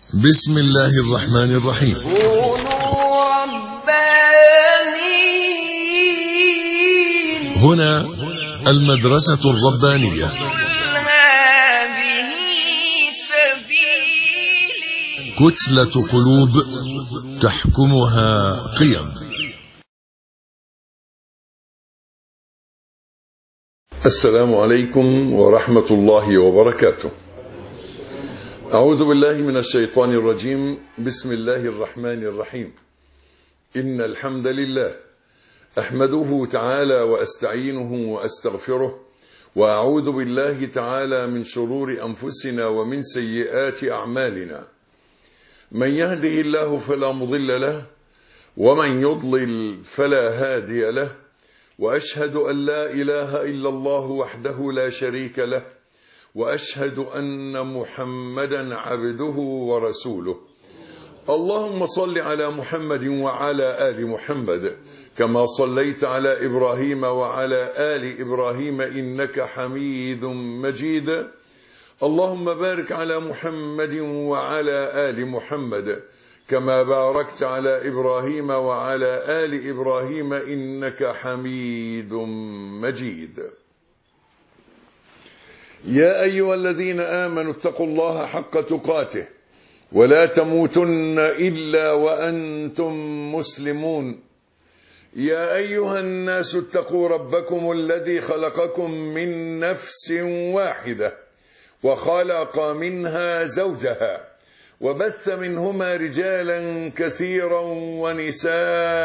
بسم الله الرحمن الرحيم. كونوا ربانيين. هنا المدرسة الربانية. هذه سبيلي. كتلة قلوب تحكمها قيم. السلام عليكم ورحمة الله وبركاته. أعوذ بالله من الشيطان الرجيم. بسم الله الرحمن الرحيم. إن الحمد لله أحمده تعالى وأستعينه وأستغفره، وأعوذ بالله تعالى من شرور أنفسنا ومن سيئات أعمالنا. من يهده الله فلا مضل له، ومن يضلل فلا هادي له، وأشهد أن لا إله إلا الله وحده لا شريك له، وأشهد أن محمدا عبده ورسوله. اللهم صل على محمد وعلى آل محمد كما صليت على إبراهيم وعلى آل إبراهيم إنك حميد مجيد. اللهم بارك على محمد وعلى آل محمد كما باركت على إبراهيم وعلى آل إبراهيم إنك حميد مجيد. يا أيها الذين آمنوا اتقوا الله حق تقاته ولا تموتن إلا وأنتم مسلمون. يا أيها الناس اتقوا ربكم الذي خلقكم من نفس واحدة وخلق منها زوجها وبث منهما رجالا كثيرا ونساء،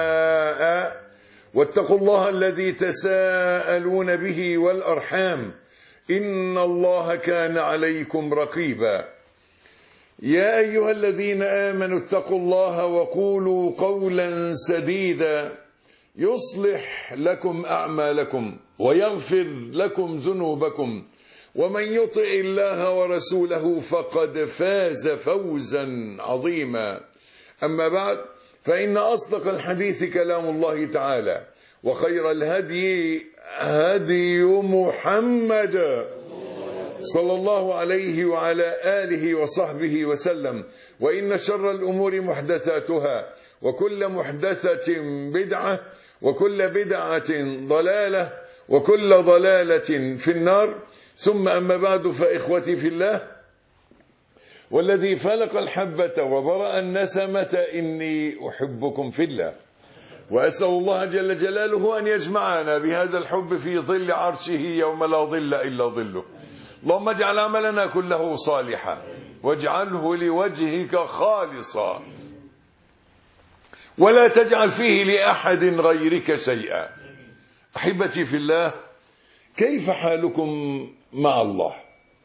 واتقوا الله الذي تساءلون به والأرحام إن الله كان عليكم رقيبا. يا أيها الذين آمنوا اتقوا الله وقولوا قولا سديدا يصلح لكم أعمالكم ويغفر لكم ذنوبكم، ومن يطع الله ورسوله فقد فاز فوزا عظيما. أما بعد، فإن أصدق الحديث كلام الله تعالى، وخير الهدي هدي محمد صلى الله عليه وعلى آله وصحبه وسلم، وإن شر الأمور محدثاتها، وكل محدثة بدعة، وكل بدعة ضلالة، وكل ضلالة في النار. ثم أما بعد، فإخوتي في الله، والذي فلق الحبة وبرأ النسمة إني أحبكم في الله، وأسأل الله جل جلاله أن يجمعنا بهذا الحب في ظل عرشه يوم لا ظل إلا ظله. اللهم اجعل عملنا كله صالحا، واجعله لوجهك خالصا، ولا تجعل فيه لأحد غيرك شيئا. أحبتي في الله، كيف حالكم مع الله؟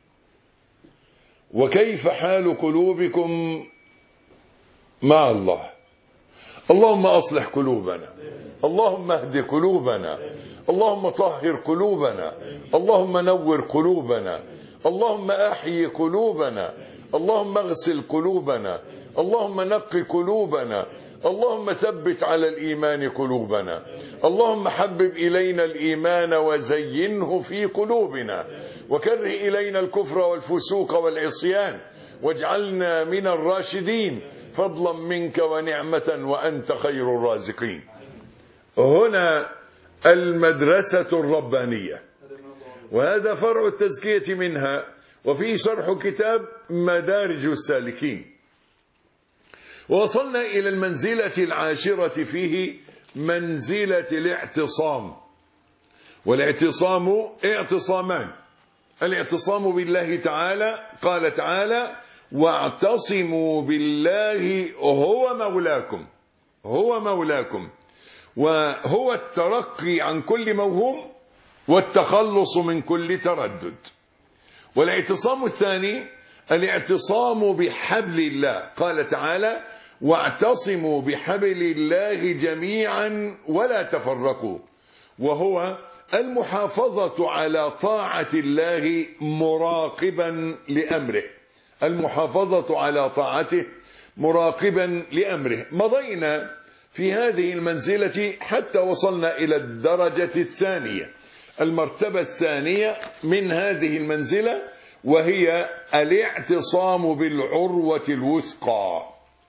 وكيف حال قلوبكم مع الله؟ اللهم أصلح قلوبنا، اللهم اهد قلوبنا، اللهم طهر قلوبنا، اللهم نور قلوبنا، اللهم أحيي قلوبنا، اللهم اغسل قلوبنا، اللهم نقي قلوبنا، اللهم ثبت على الإيمان قلوبنا، اللهم حبب إلينا الإيمان وزينه في قلوبنا، وكره إلينا الكفر والفسوق والعصيان، واجعلنا من الراشدين فضلا منك ونعمة وأنت خير الرازقين. هنا المدرسة الربانية، وهذا فرع التزكية منها، وفيه شرح كتاب مدارج السالكين. ووصلنا إلى المنزلة العاشرة فيه، منزلة الاعتصام. والاعتصام اعتصامان: الاعتصام بالله تعالى، قال تعالى: واعتصموا بالله هو مولاكم. هو مولاكم، وهو الترقي عن كل موهوم والتخلص من كل تردد. والاعتصام الثاني الاعتصام بحبل الله، قال تعالى: واعتصموا بحبل الله جميعا ولا تفرقوا، وهو المحافظة على طاعة الله مراقبا لأمره. المحافظة على طاعته مراقبا لأمره. مضينا في هذه المنزلة حتى وصلنا إلى الدرجة الثانية، المرتبة الثانية من هذه المنزلة، وهي الاعتصام بالعروة الوثقى.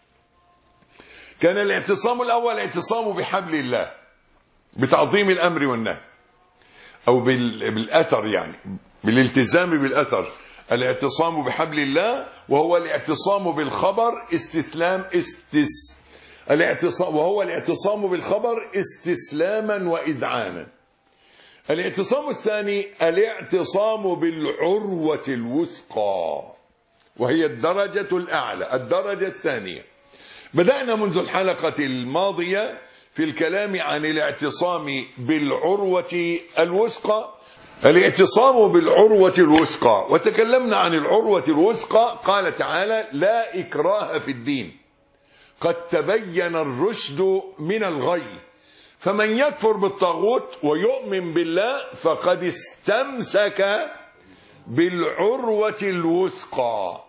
كان الاعتصام الأول الاعتصام بحبل الله بتعظيم الأمر والنهي، أو بالأثر، يعني بالالتزام بالأثر. الاعتصام بحبل الله وهو الاعتصام بالخبر وهو الاعتصام بالخبر استسلاما وإذعانا. الاعتصام الثاني الاعتصام بالعروة الوثقى، وهي الدرجة الأعلى، الدرجة الثانية. بدأنا منذ الحلقة الماضية في الكلام عن الاعتصام بالعروة الوثقى، الاعتصام بالعروة الوثقى، وتكلمنا عن العروة الوثقى. قال تعالى: لا إكراه في الدين قد تبين الرشد من الغي، فمن يكفر بالطاغوت ويؤمن بالله فقد استمسك بالعروة الوثقى،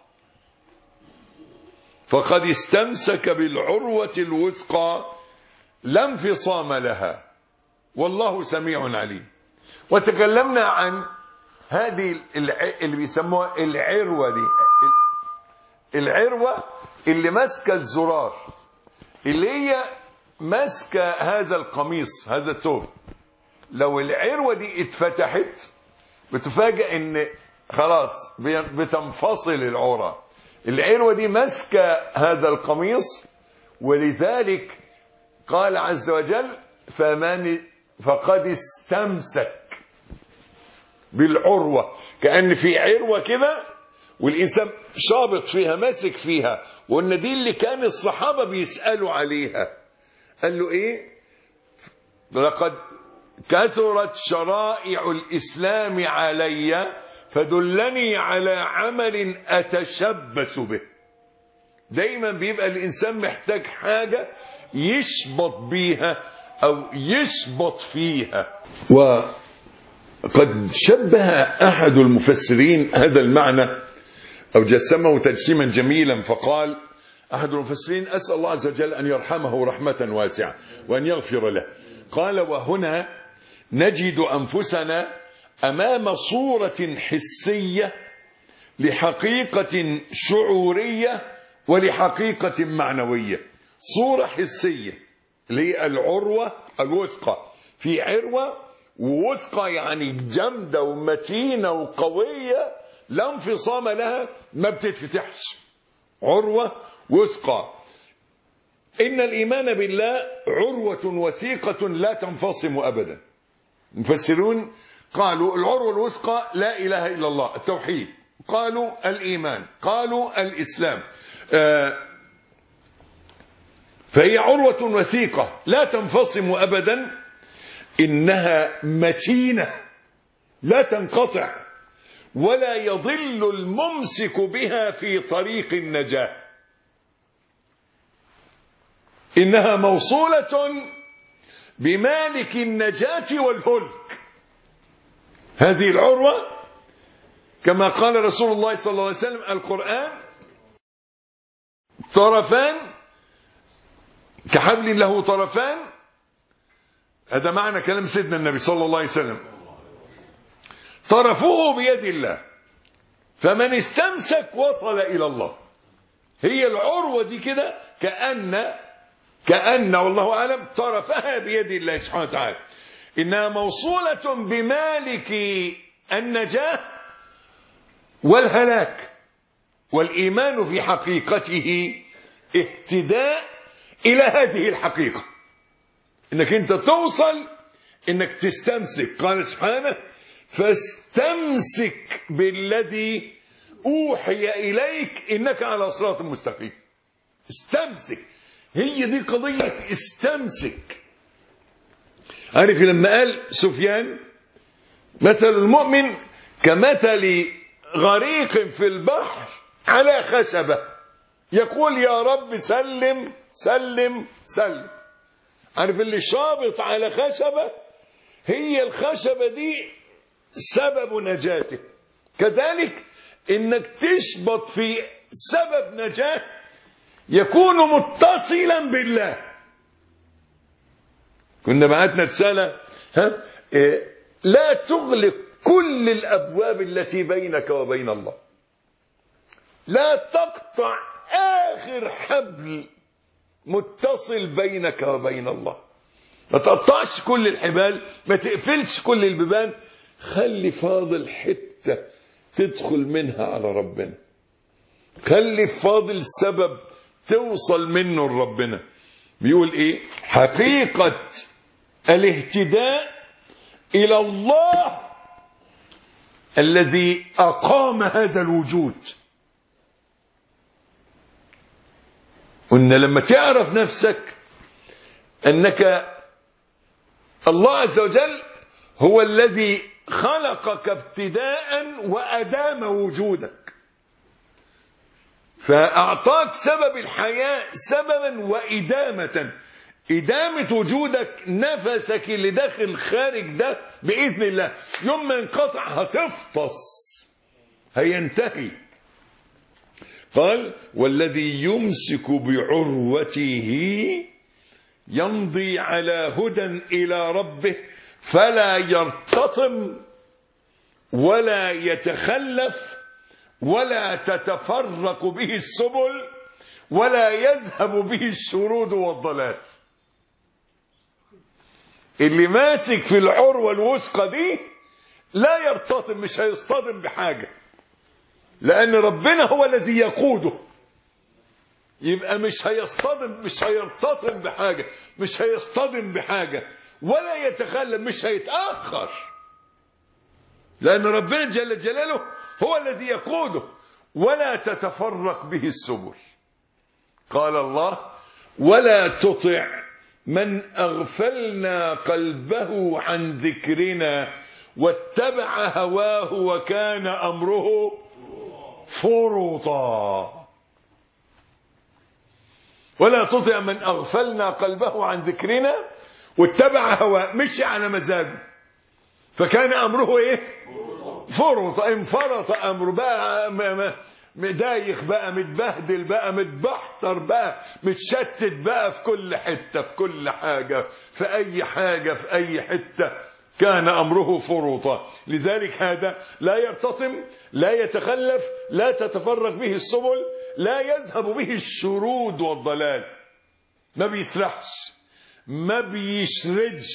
فقد استمسك بالعروة الوثقى لا انفصام لها، والله سميع عليم. وتكلمنا عن هذه اللي بيسموها العروة دي، العروة اللي ماسكه الزرار، اللي هي ماسكه هذا القميص، هذا الثوب. لو العروة دي اتفتحت بتفاجئ ان خلاص بتنفصل العورة. العروة دي ماسكه هذا القميص، ولذلك قال عز وجل: فقد استمسك بالعروة. كأن في عروة كده والإنسان شابط فيها، ماسك فيها. وإن دي اللي كان الصحابة بيسألوا عليها. قال له إيه؟ لقد كثرت شرائع الإسلام علي فدلني على عمل أتشبث به. دايما بيبقى الإنسان محتاج حاجة يشبط بيها أو يشبط فيها. وقد شبه أحد المفسرين هذا المعنى أو جسمه تجسيما جميلا، فقال أحد المفسرين: أسأل الله عز وجل أن يرحمه رحمة واسعة وأن يغفر له. قال: وهنا نجد أنفسنا أمام صورة حسية لحقيقة شعورية ولحقيقة معنوية. صورة حسية اللي هي العروة الوثقى. في عروة ووثقى يعني جامدة ومتينة وقوية لا انفصام لها، ما بتتفتحش. عروة وثقى. إن الإيمان بالله عروة وثيقة لا تنفصم أبدا. المفسرون قالوا العروة الوثقى لا إله إلا الله، التوحيد. قالوا الإيمان، قالوا الإسلام. فهي عروة وثيقة لا تنفصم أبدا، إنها متينة لا تنقطع، ولا يضل الممسك بها في طريق النجاة. إنها موصولة بمالك النجاة والهلك. هذه العروة كما قال رسول الله صلى الله عليه وسلم: القرآن طرفان كحبل له طرفان. هذا معنى كلام سيدنا النبي صلى الله عليه وسلم. طرفه بيد الله، فمن استمسك وصل إلى الله. هي العروة دي كده كأن والله أعلم طرفها بيد الله سبحانه وتعالى. إنها موصولة بمالك النجاة والهلاك. والإيمان في حقيقته اهتداء إلى هذه الحقيقة، إنك أنت توصل إنك تستمسك. قال سبحانه: فاستمسك بالذي أوحي إليك إنك على صراط مستقيم. استمسك، هي دي قضية استمسك. عارف لما قال سفيان: مثل المؤمن كمثل غريق في البحر على خشبة يقول يا رب سلم سلم سلم. عارف اللي شابط على خشبة، هي الخشبة دي سبب نجاته. كذلك انك تشبط في سبب نجاة يكون متصلا بالله. كنا بعتنا رسالة لا تغلق كل الأبواب التي بينك وبين الله. لا تقطع آخر حبل متصل بينك وبين الله. ما تقطعش كل الحبال، ما تقفلش كل البيبان، خلي فاضل حتة تدخل منها على ربنا، خلي فاضل سبب توصل منه لربنا. بيقول ايه؟ حقيقة الاهتداء إلى الله الذي أقام هذا الوجود. وإن لما تعرف نفسك أنك الله عز وجل هو الذي خلقك ابتداء وأدام وجودك، فأعطاك سبب الحياة سببا وإدامة، إدامة وجودك، نفسك اللي داخل خارج ده بإذن الله يوم ما انقطع هتفطس، هينتهي. قال والذي يمسك بعروته يمضي على هدى إلى ربه فلا يرتطم ولا يتخلف ولا تتفرق به السبل ولا يذهب به الشرود والضلال. اللي ماسك في العروة الوثقى دي لا يرتطم، مش هيصطدم بحاجة، لأن ربنا هو الذي يقوده. يبقى مش هيصطدم، مش هيرتطم بحاجة، مش هيصطدم بحاجة، ولا يتخلف، مش هيتأخر، لأن ربنا جل جلاله هو الذي يقوده. ولا تتفرق به السبل. قال الله ولا تطع من أغفلنا قلبه عن ذكرنا واتبع هواه وكان أمره فرطا. ولا تطع من أغفلنا قلبه عن ذكرنا واتبع هواه، مشي على مزاجه فكان أمره إيه؟ فرط، انفرط أمره بقى، مدايخ بقى، متبهدل بقى، متبحتر بقى، متشتت بقى في كل حتة، في كل حاجة، في أي حاجة، في أي حتة، كان أمره فرطا. لذلك هذا لا يرتطم، لا يتخلف، لا تتفرق به السبل، لا يذهب به الشرود والضلال. ما بيسرحش، ما بيشردش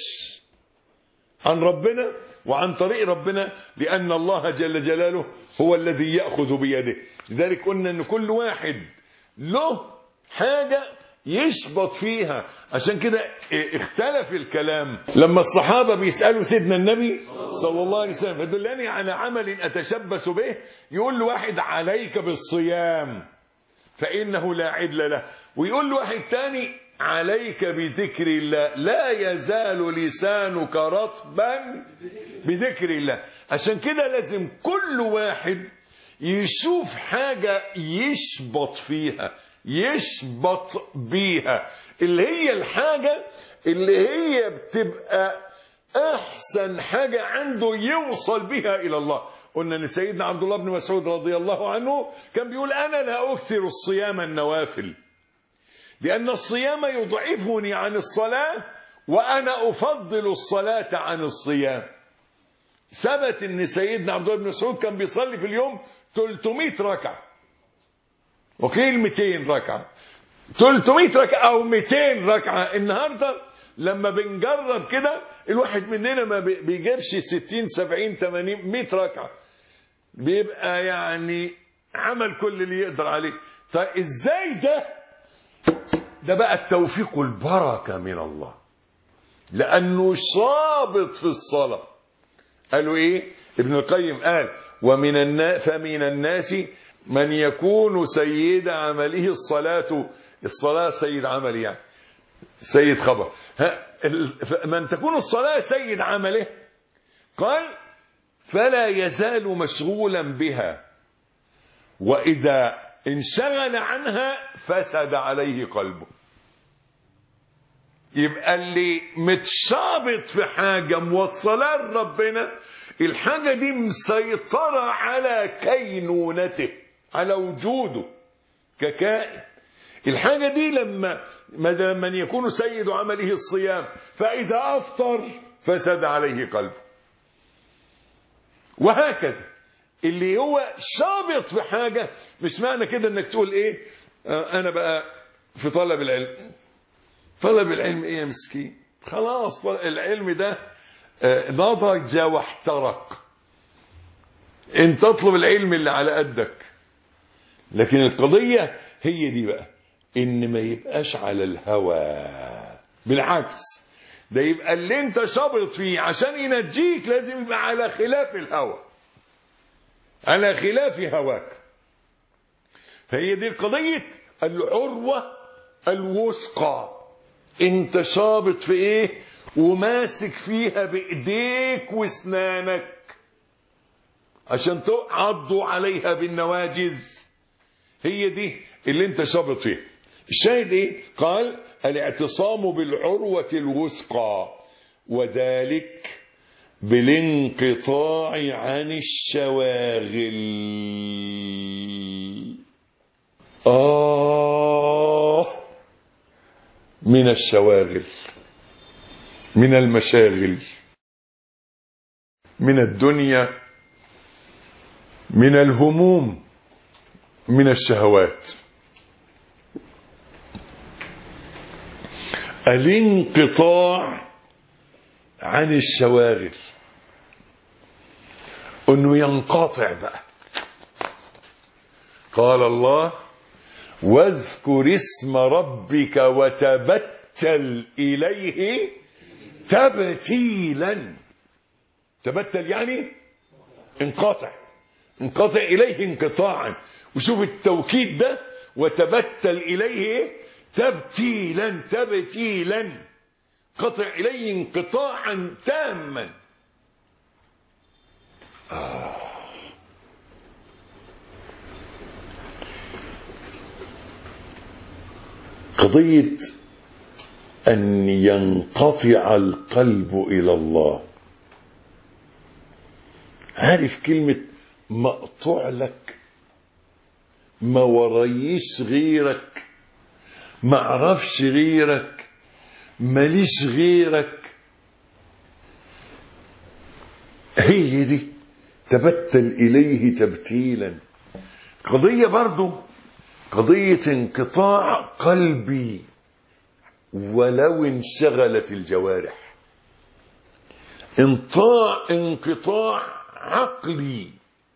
عن ربنا وعن طريق ربنا، لأن الله جل جلاله هو الذي يأخذ بيده. لذلك قلنا أن كل واحد له حاجة يشبط فيها. عشان كده اختلف الكلام لما الصحابة بيسألوا سيدنا النبي صلى الله عليه وسلم فدلني على عمل أتشبث به، يقول له واحد عليك بالصيام فإنه لا عدل له، ويقول له واحد تاني عليك بذكر الله لا يزال لسانك رطبا بذكر الله. عشان كده لازم كل واحد يشوف حاجة يشبط فيها، يشبط بيها، اللي هي الحاجة اللي هي بتبقى أحسن حاجة عنده يوصل بها إلى الله. قلنا أن سيدنا عبد الله بن مسعود رضي الله عنه كان بيقول أنا لا أكثر الصيام النوافل لأن الصيام يضعفني عن الصلاة وأنا أفضل الصلاة عن الصيام. ثبت أن سيدنا عبد الله بن مسعود كان بيصلي في اليوم 300 ركعة، وقيل 200 ركعة، 300 ركعة أو 200 ركعة. النهاردة لما بنجرب كده الواحد مننا ما بيجيبش 60 70 80 100 ركعة، بيبقى يعني عمل كل اللي يقدر عليه. طيب ازاي ده بقى التوفيق والبركة من الله، لأنه صابط في الصلاة. قالوا ايه؟ ابن القيم قال فمن الناس من يكون سيد عمله الصلاة سيد عمله، يعني سيد خبر، من تكون الصلاة سيد عمله قال فلا يزال مشغولا بها وإذا انشغل عنها فسد عليه قلبه. يبقى اللي متشابط في حاجة موصلة لربنا، الحاجة دي مسيطرة على كينونته، على وجوده ككائن. الحاجة دي لما من يكون سيد عمله الصيام فإذا أفطر فسد عليه قلبه. وهكذا اللي هو شابط في حاجة. مش معنى كده انك تقول ايه انا بقى في طلب العلم. طلب العلم ايه يا مسكين؟ خلاص العلم ده نضج واحترق. انت تطلب العلم اللي على قدك. لكن القضية هي دي بقى، ان ما يبقاش على الهوى، بالعكس ده يبقى اللي انت شابط فيه عشان ينجيك لازم يبقى على خلاف الهوى، على خلاف هواك. فهي دي قضية العروة الوثقى. انت شابط في ايه وماسك فيها بايديك واسنانك عشان تعضوا عليها بالنواجذ. هي دي اللي انت شابط فيها. الشاهد ايه؟ قال الاعتصام بالعروة الوثقى، وذلك بالانقطاع عن الشواغل. من الشواغل، من المشاغل، من الدنيا، من الهموم، من الشهوات. الانقطاع عن الشواغل، انه ينقطع بقى. قال الله واذكر اسم ربك وتبتل اليه تبتيلا. تبتل يعني انقطع، انقطع اليه انقطاعا. وشوف التوكيد ده، وتبتل اليه تبتيلا، تبتيلا، قطع اليه انقطاعا تاما. قضية أن ينقطع القلب إلى الله. عارف كلمة مقطوع لك، ما وريش غيرك، ما عرفش غيرك، ماليش غيرك. هي دي تبتل إليه تبتيلا. قضية برضو قضية انقطاع قلبي ولو انشغلت الجوارح، انقطاع عقلي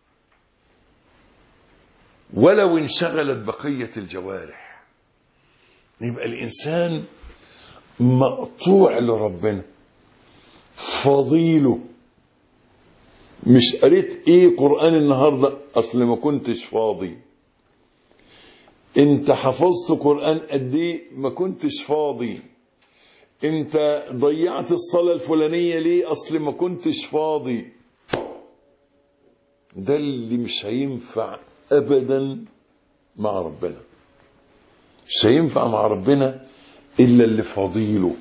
ولو انشغلت بقية الجوارح. يبقى الإنسان مقطوع لربنا، فضيله. مش قريت ايه قرآن النهاردة اصل ما كنتش فاضي. انت حفظت قرآن قد ايه؟ ما كنتش فاضي. انت ضيعت الصلاة الفلانية ليه؟ اصل ما كنتش فاضي. ده اللي مش هينفع ابدا مع ربنا. مش هينفع مع ربنا الا اللي فاضيله،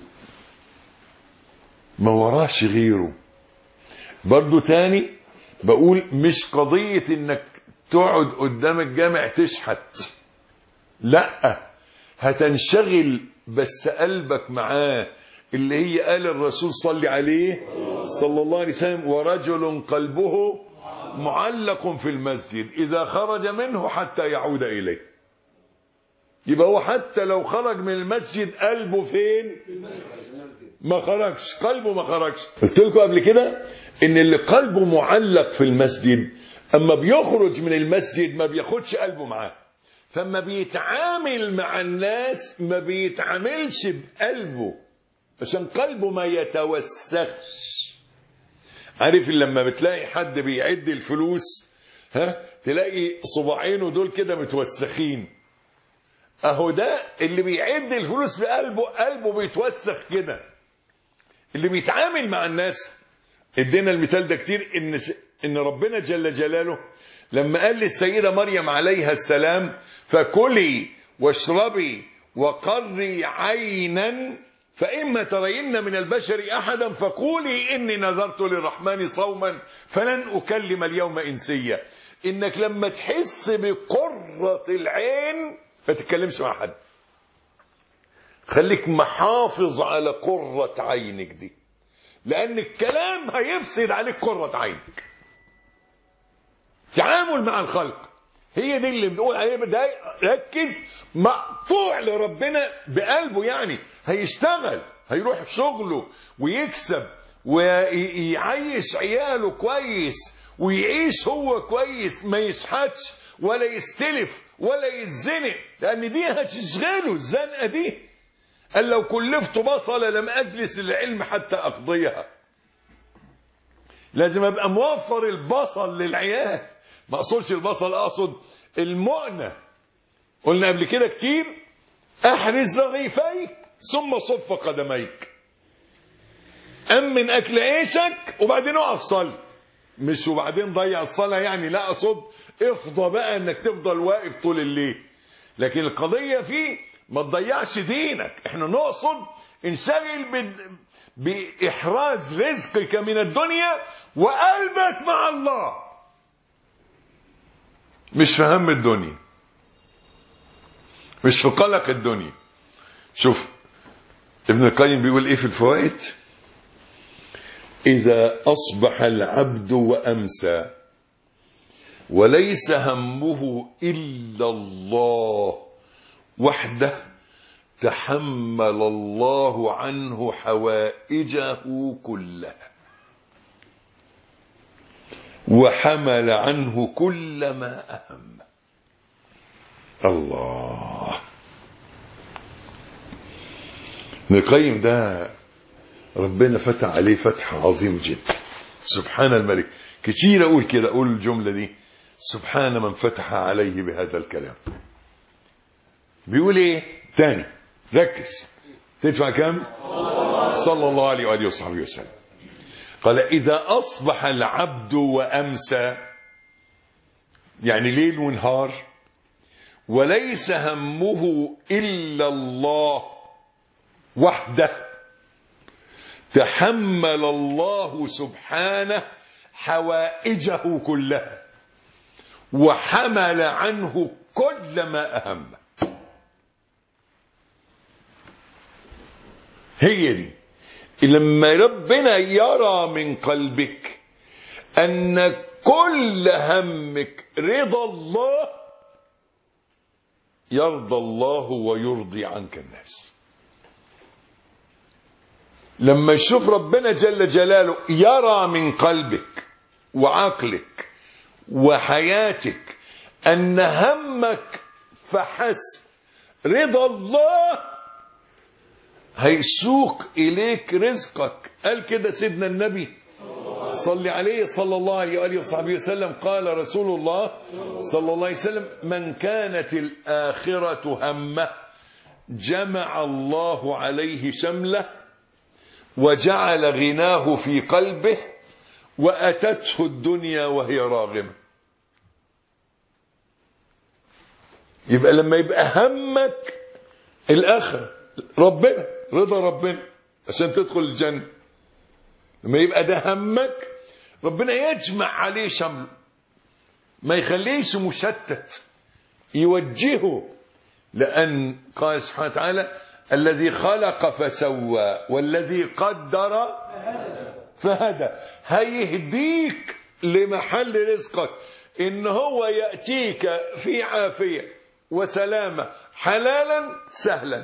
ما وراش غيره. برضو تاني بقول مش قضية انك تقعد قدام الجامع تشحت، لا، هتنشغل بس قلبك معاه. اللي هي قال الرسول صلى عليه صلى الله عليه وسلم ورجل قلبه معلق في المسجد إذا خرج منه حتى يعود إليه. يبقى هو حتى لو خرج من المسجد قلبه فين؟ ما خرجش، قلبه ما خرجش. قلت لكم قبل كده ان اللي قلبه معلق في المسجد اما بيخرج من المسجد ما بياخدش قلبه معاه، فما بيتعامل مع الناس ما بيتعاملش بقلبه عشان قلبه ما يتوسخش. عارف لما بتلاقي حد بيعد الفلوس تلاقي صباعينه دول كده متوسخين، اهو ده اللي بيعد الفلوس بقلبه، قلبه بيتوسخ كده. اللي بيتعامل مع الناس، ادينا المثال ده كتير، ان ربنا جل جلاله لما قال للسيدة مريم عليها السلام فكلي واشربي وقري عينا فإما ترين من البشر أحدا فقولي إني نذرت للرحمن صوما فلن أكلم اليوم إنسيا. إنك لما تحس بقرة العين ما تتكلمش مع حد، خليك محافظ على قرة عينك دي، لأن الكلام هيفسد عليك قرة عينك. تعامل مع الخلق. هي دي اللي بنقول عليها ده، ركز، مقطوع لربنا بقلبه، يعني هيشتغل، هيروح شغله ويكسب ويعيش عياله كويس ويعيش هو كويس، ما يشحتش ولا يستلف ولا يزنق، لأن دي هتشغله الزنقة دي. قال لو كلفت بصل لم أجلس العلم حتى أقضيها. لازم أبقى موفر البصل للعيال، ما أقصدش البصل، أقصد المؤنة. قلنا قبل كده كتير، أحرز رغيفيك ثم صف قدميك، أمن أكل عيشك وبعدين اقف صلي، مش وبعدين ضيع الصلاة يعني، لا أقصد افضى بقى انك تفضل واقف طول الليل. لكن القضية فيه ما تضيعش دينك، احنا نقصد انشغل بإحراز رزقك من الدنيا وقلبك مع الله، مش في هم الدنيا، مش في قلق الدنيا. شوف ابن القيم بيقول ايه في الفوائد: إذا أصبح العبد وأمسى وليس همه إلا الله وحده تحمل الله عنه حوائجه كلها وحمل عنه كل ما أهم. الله. ابن القيم ده ربنا فتح عليه فتح عظيم جدا، سبحان الملك. كتير أقول كده، أقول الجملة دي: سبحان من فتح عليه بهذا الكلام. بيقول ايه تاني؟ ركز، تدفع كم؟ صلى الله عليه وآله وصحبه وسلم. قال: إذا أصبح العبد وأمسى، يعني ليل ونهار، وليس همه إلا الله وحده تحمل الله سبحانه حوائجه كلها وحمل عنه كل ما أهم. هي دي لما ربنا يرى من قلبك أن كل همك رضا الله، يرضى الله ويرضي عنك الناس. لما يشوف ربنا جل جلاله يرى من قلبك وعقلك وحياتك أن همك فحسب رضا الله، هيسوق إليك رزقك. قال كده سيدنا النبي صلى عليه صلى الله عليه وآله وصحبه وسلم، قال رسول الله صلى الله عليه وسلم: من كانت الآخرة همه جمع الله عليه شمله وجعل غناه في قلبه وأتته الدنيا وهي راغمة. يبقى لما يبقى همك الآخرة، ربنا، رضا ربنا عشان تدخل الجنة، لما يبقى ده همك، ربنا يجمع عليه شمل، ما يخليش مشتت، يوجهه. لأن قال سبحانه وتعالى: الذي خلق فسوى والذي قدر فهدى. هيهديك لمحل رزقك، إن هو يأتيك في عافية وسلامة، حلالا سهلا،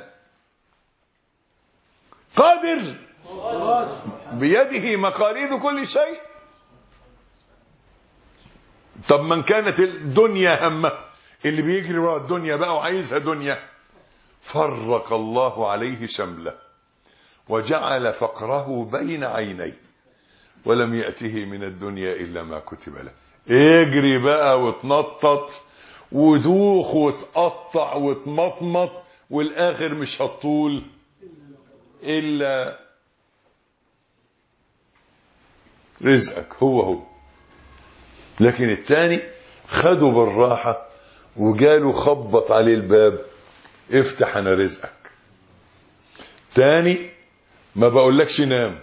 قادر بيده مقاليد كل شيء. طب من كانت الدنيا همه، اللي بيجري ورا الدنيا بقى وعايزها دنيا، فرق الله عليه شمله وجعل فقره بين عينيه ولم يأته من الدنيا إلا ما كتب له. اجري بقى وتنطط ودوخ وتقطع وتمطمط، والآخر مش هتطول إلا رزقك هو. لكن التاني خدوا بالراحة وجاله خبط عليه الباب: افتح أنا رزقك. تاني ما بقولكش نام،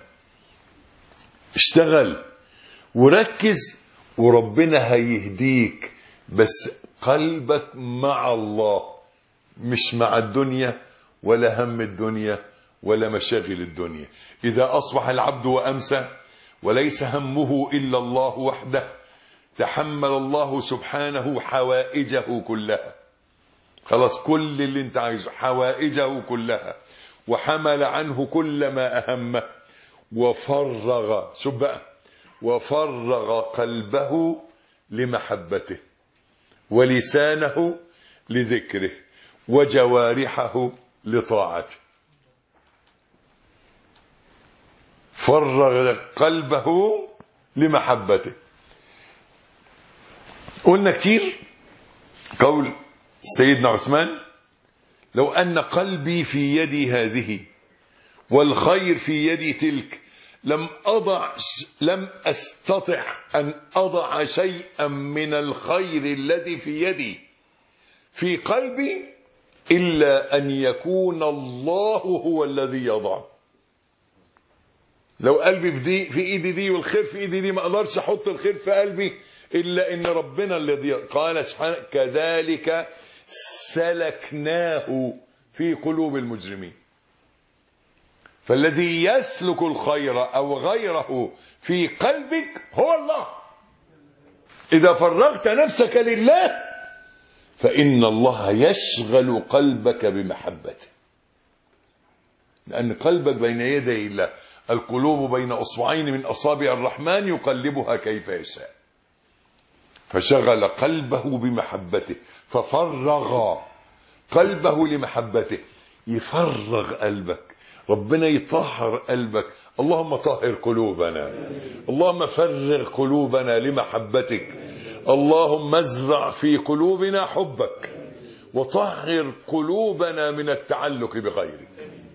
اشتغل وركز وربنا هيهديك، بس قلبك مع الله، مش مع الدنيا ولا هم الدنيا ولا مشاغل الدنيا. إذا أصبح العبد وأمسى وليس همه إلا الله وحده تحمل الله سبحانه حوائجه كلها، خلاص كل اللي انت عايزه، حوائجه كلها، وحمل عنه كل ما أهمه، وفرغ، شوف بقى، وفرغ قلبه لمحبته، ولسانه لذكره، وجوارحه لطاعته. فرغ قلبه لمحبته. قلنا كتير قول سيدنا عثمان: لو أن قلبي في يدي هذه والخير في يدي تلك لم أستطع أن أضع شيئا من الخير الذي في يدي في قلبي إلا أن يكون الله هو الذي يضع. لو قلبي في إيدي دي والخير في إيدي دي، ما أقدرش أحط الخير في قلبي إلا إن ربنا الذي قال سبحانه: كذلك سلكناه في قلوب المجرمين. فالذي يسلك الخير أو غيره في قلبك هو الله. إذا فرغت نفسك لله فإن الله يشغل قلبك بمحبته، لأن قلبك بين يدي الله. القلوب بين أصبعين من أصابع الرحمن يقلبها كيف يشاء. فشغل قلبه بمحبته، ففرغ قلبه لمحبته. يفرغ قلبك، ربنا يطهر قلبك. اللهم طهر قلوبنا، اللهم فرغ قلوبنا لمحبتك، اللهم ازرع في قلوبنا حبك، وطهر قلوبنا من التعلق بغيرك.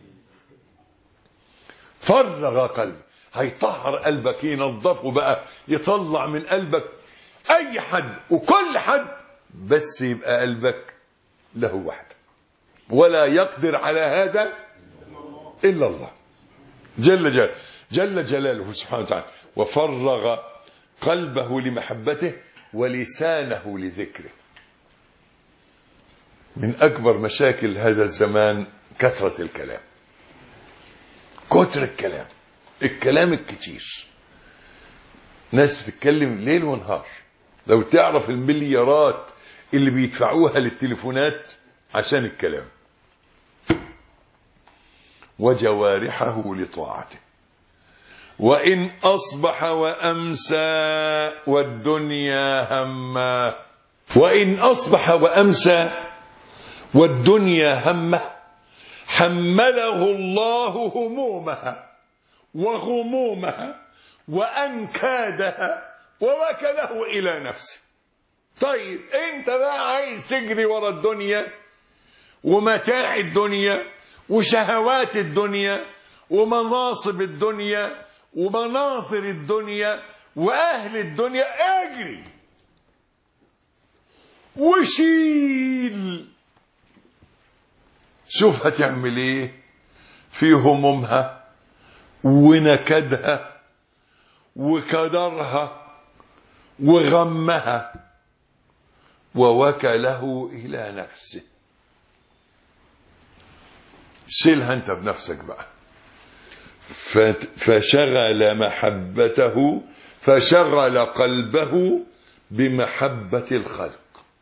فرغ قلبك، هيطهر قلبك، ينظفه بقى، يطلع من قلبك اي حد وكل حد، بس يبقى قلبك له وحده، ولا يقدر على هذا الا الله جل جلاله سبحانه وتعالى. وفرغ قلبه لمحبته ولسانه لذكره. من اكبر مشاكل هذا الزمان كثرة الكلام، كتر الكلام الكتير. ناس بتتكلم ليل ونهار، لو تعرف المليارات اللي بيدفعوها للتليفونات عشان الكلام. وجوارحه لطاعته. وإن أصبح وأمسى والدنيا همه، وإن أصبح وأمسى والدنيا همه حمله الله همومها وغمومها وأنكادها ووكله إلى نفسه. طيب انت بقى عايز تجري ورا الدنيا ومتاع الدنيا وشهوات الدنيا ومناصب الدنيا ومناظر الدنيا وأهل الدنيا، اجري وشيل. شوف هتعمل ايه في همومها ونكدها وكدرها وغمها، ووكله إلى نفسه. شيلها انت بنفسك بقى. فشغل محبته، فشغل قلبه بمحبة الخلق،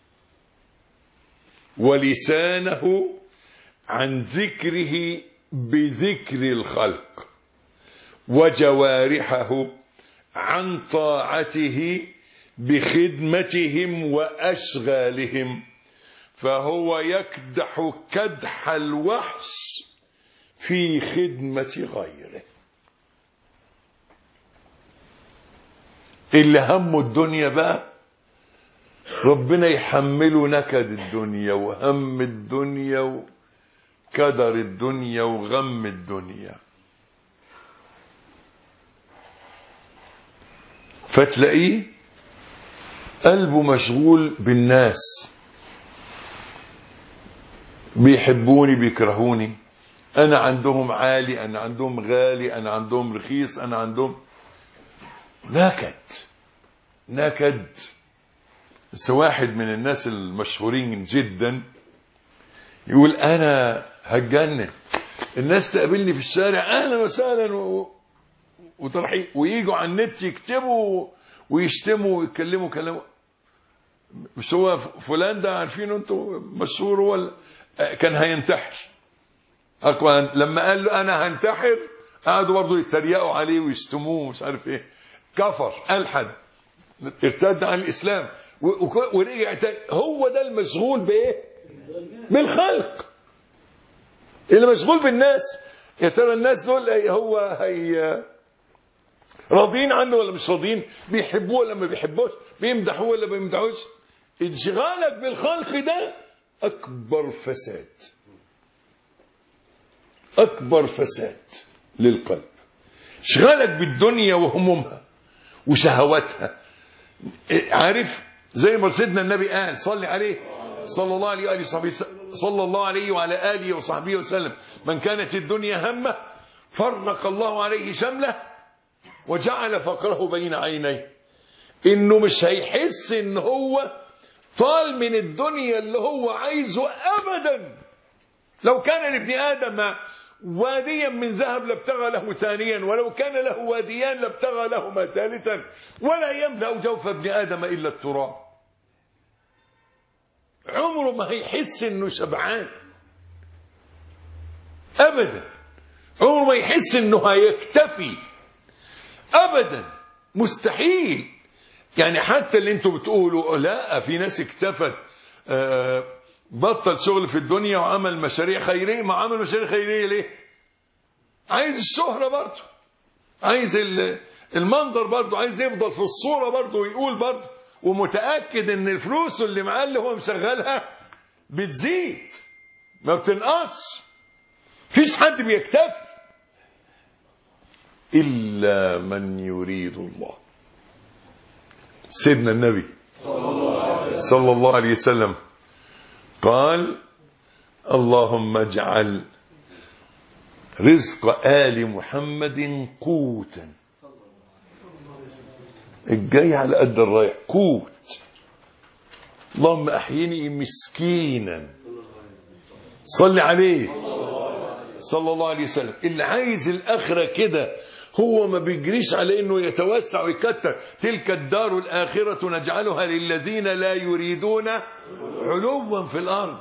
ولسانه عن ذكره بذكر الخلق، وجوارحه عن طاعته بخدمتهم وأشغالهم، فهو يكدح كدح الوحش في خدمة غيره. اللي همه الدنيا بقى ربنا يحمله نكد الدنيا وهم الدنيا وكدر الدنيا وغم الدنيا، فتلاقيه قلبه مشغول بالناس، بيحبوني بيكرهوني، أنا عندهم عالي، أنا عندهم غالي، أنا عندهم رخيص، أنا عندهم نكد. بس واحد من الناس المشهورين جدا يقول: أنا هتجنن، الناس تقابلني في الشارع أهلا وسهلا وترحيب، وييجوا على النت يكتبوا ويشتموا ويتكلموا كلام. مش هو فلان ده عارفينه انتوا مشهور، هو كان هينتحر. لما قال له انا هنتحر قعدوا برضه يتريقوا عليه ويشتموه مش عارف ايه. كفر، الحد، ارتد عن الاسلام ورجع تاني. هو ده المشغول بايه؟ بالخلق، اللي مشغول بالناس. يا ترى الناس دول هي راضين عنه ولا مش راضين؟ بيحبوه ولا ما بيحبوش؟ بيمدحوه ولا ما بيمدحوش؟ انشغالك بالخلق ده اكبر فساد، اكبر فساد للقلب. انشغالك بالدنيا وهمومها وشهواتها. عارف زي ما سيدنا النبي قال صلى عليه صلى الله عليه وصحبه، صلى الله عليه وعلى آله وصحبه وسلم: من كانت الدنيا همه فرق الله عليه شمله وجعل فقره بين عينيه. انه مش هيحس ان هو طال من الدنيا اللي هو عايزه ابدا. لو كان لابن ادم واديا من ذهب لابتغى له ثانيا، ولو كان له واديان لابتغى لهما ثالثا، ولا يملأ جوف ابن ادم الا التراب. عمره ما هيحس انه شبعان ابدا، عمره ما يحس انه هيكتفي ابدا، مستحيل. يعني حتى اللي انتوا بتقولوا لا في ناس اكتفت بطل شغل في الدنيا وعمل مشاريع خيريه. ما عمل مشاريع خيريه ليه؟ عايز الشهرة برضه، عايز المنظر برضه، عايز يفضل في الصورة برضه ويقول برضه، ومتأكد ان الفلوس اللي معاه اللي هو مشغلها بتزيد ما بتنقص. فيش حد بيكتفي إلا من يريد الله. سيدنا النبي صلى الله عليه وسلم قال: اللهم اجعل رزق آل محمد قوتا. الجاي على قد الرايح قوت. اللهم احيني مسكينا. صلي عليه صلى الله عليه وسلم. اللي عايز الآخرة كده هو ما بيجريش على انه يتوسع ويكتر. تلك الدار الآخرة نجعلها للذين لا يريدون علوا في الأرض.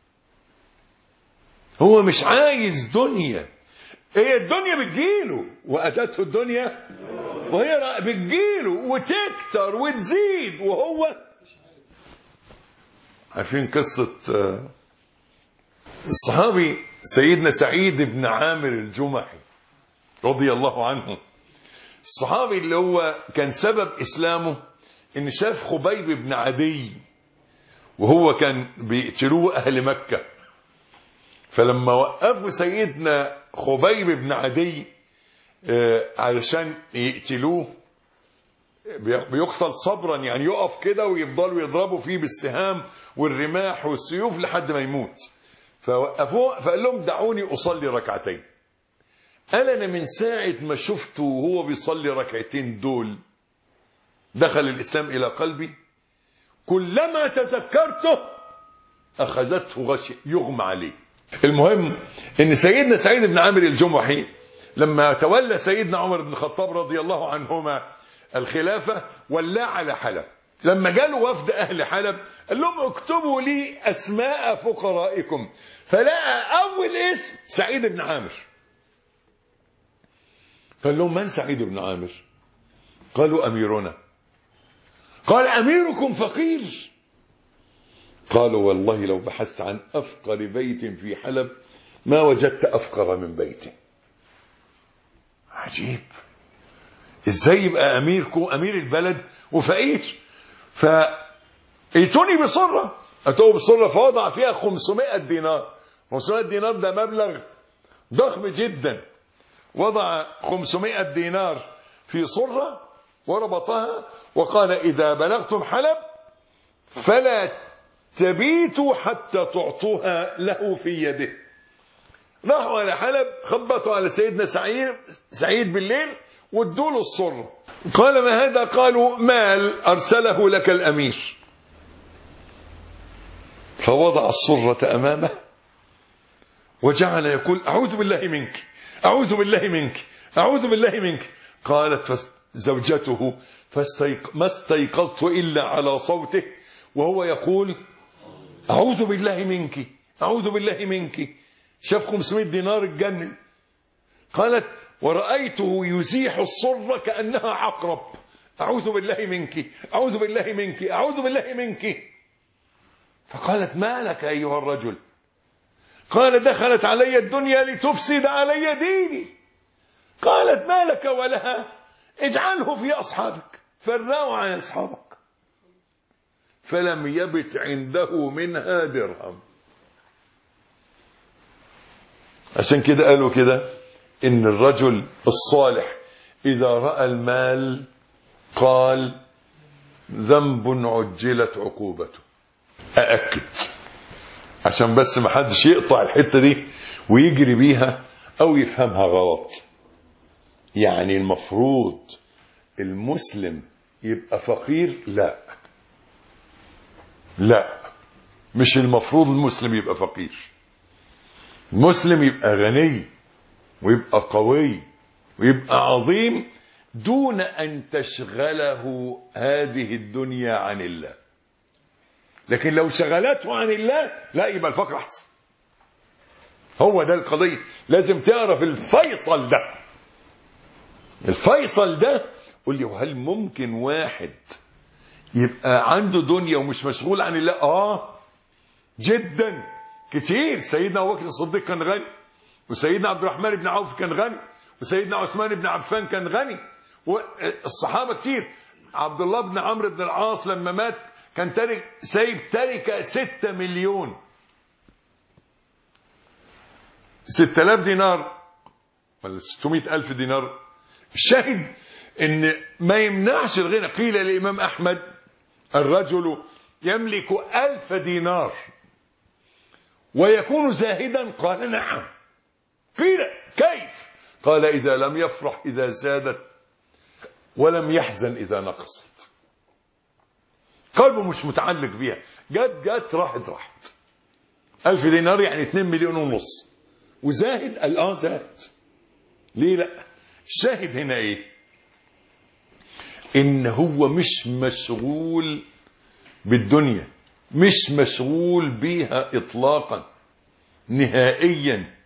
هو مش عايز دنيا، هي الدنيا بتجيله وأتته الدنيا وهي بتجيله وتكتر وتزيد. وهو عارفين قصة الصحابي سيدنا سعيد بن عامر الجمحي رضي الله عنه. الصحابي اللي هو كان سبب إسلامه إن شاف خبيب بن عدي وهو كان بيقتلوه أهل مكة. فلما وقفوا سيدنا خبيب بن عدي علشان يقتلوه، بيقتل صبرا، يعني يقف كده ويفضلوا يضربوا فيه بالسهام والرماح والسيوف لحد ما يموت. فوقفوه فقال لهم: دعوني أصلي ركعتين. قال: أنا من ساعة ما شفته وهو بيصلي ركعتين دول دخل الإسلام إلى قلبي، كلما تذكرته أخذته غشي يغمى عليه. المهم إن سيدنا سعيد بن عامر الجمحي لما تولى سيدنا عمر بن الخطاب رضي الله عنهما الخلافة ولى على حلب. لما جالوا وفد أهل حلب قال لهم: اكتبوا لي أسماء فقرائكم. فلقى أول اسم سعيد بن عامر. قال لهم: من سعيد بن عامر؟ قالوا: أميرنا. قال: أميركم فقير؟ قالوا: والله لو بحثت عن أفقر بيت في حلب ما وجدت أفقر من بيته. عجيب، ازاي يبقى أميركم أمير البلد وفقير؟ فأتوني بصرة. أتوه بصرة فوضع فيها 500 دينار. 500 دينار ده مبلغ ضخم جدا. وضع 500 دينار في صرة وربطها وقال: إذا بلغتم حلب فلا تبيتوا حتى تعطوها له في يده. راحوا على حلب، خبطوا على سيدنا سعيد بالليل وادوا له الصرة. قال: ما هذا؟ قالوا: مال أرسله لك الأمير. فوضع الصرة أمامه وجعل يقول: أعوذ بالله منك، أعوذ بالله منك، أعوذ بالله منك. قالت: زوجته ما استيقظت إلا على صوته وهو يقول أعوذ بالله منك أعوذ بالله منك. شاف 500 دينار الجنة. قالت ورأيته يزيح الصرة كأنها عقرب. أعوذ بالله منك أعوذ بالله منك أعوذ بالله منك. فقالت ما لك أيها الرجل؟ قال دخلت علي الدنيا لتفسد علي ديني. قالت ما لك ولها؟ اجعله في أصحابك فرعوا عن أصحابك. فلم يبت عنده منها درهم. عشان كده قالوا كده إن الرجل الصالح إذا رأى المال قال ذنب عجلت عقوبته. أأكد عشان بس ما حدش يقطع الحتة دي ويجري بيها أو يفهمها غلط. يعني المفروض المسلم يبقى فقير؟ لا مش المفروض المسلم يبقى فقير. المسلم يبقى غني ويبقى قوي ويبقى عظيم دون أن تشغله هذه الدنيا عن الله. لكن لو شغلته عن الله لا يبقى الفقر أحسن. هو ده القضية. لازم تعرف الفيصل ده. الفيصل ده قل لي هل ممكن واحد يبقى عنده دنيا ومش مشغول عن الله؟ جدا كتير. سيدنا أبو بكر الصديق كان غني، وسيدنا عبد الرحمن بن عوف كان غني، وسيدنا عثمان بن عفان كان غني، والصحابة كتير. عبد الله بن عمرو بن العاص لما مات كان سايب تركة 6 مليون 6000 دينار ولا 600,000 دينار. الشاهد ان ما يمنعش الغنى. قيل للإمام أحمد الرجل يملك 1000 دينار ويكون زاهدا؟ قال نعم. قيل كيف؟ قال إذا لم يفرح إذا زادت ولم يحزن إذا نقصت. قلبه مش متعلق بيها. جت راحت. 1000 دينار يعني 2 مليون ونص. وزاهد الآن زاهد. ليه لا؟ الشاهد هنا ايه؟ ان هو مش مشغول بالدنيا، مش مشغول بيها اطلاقا نهائيا.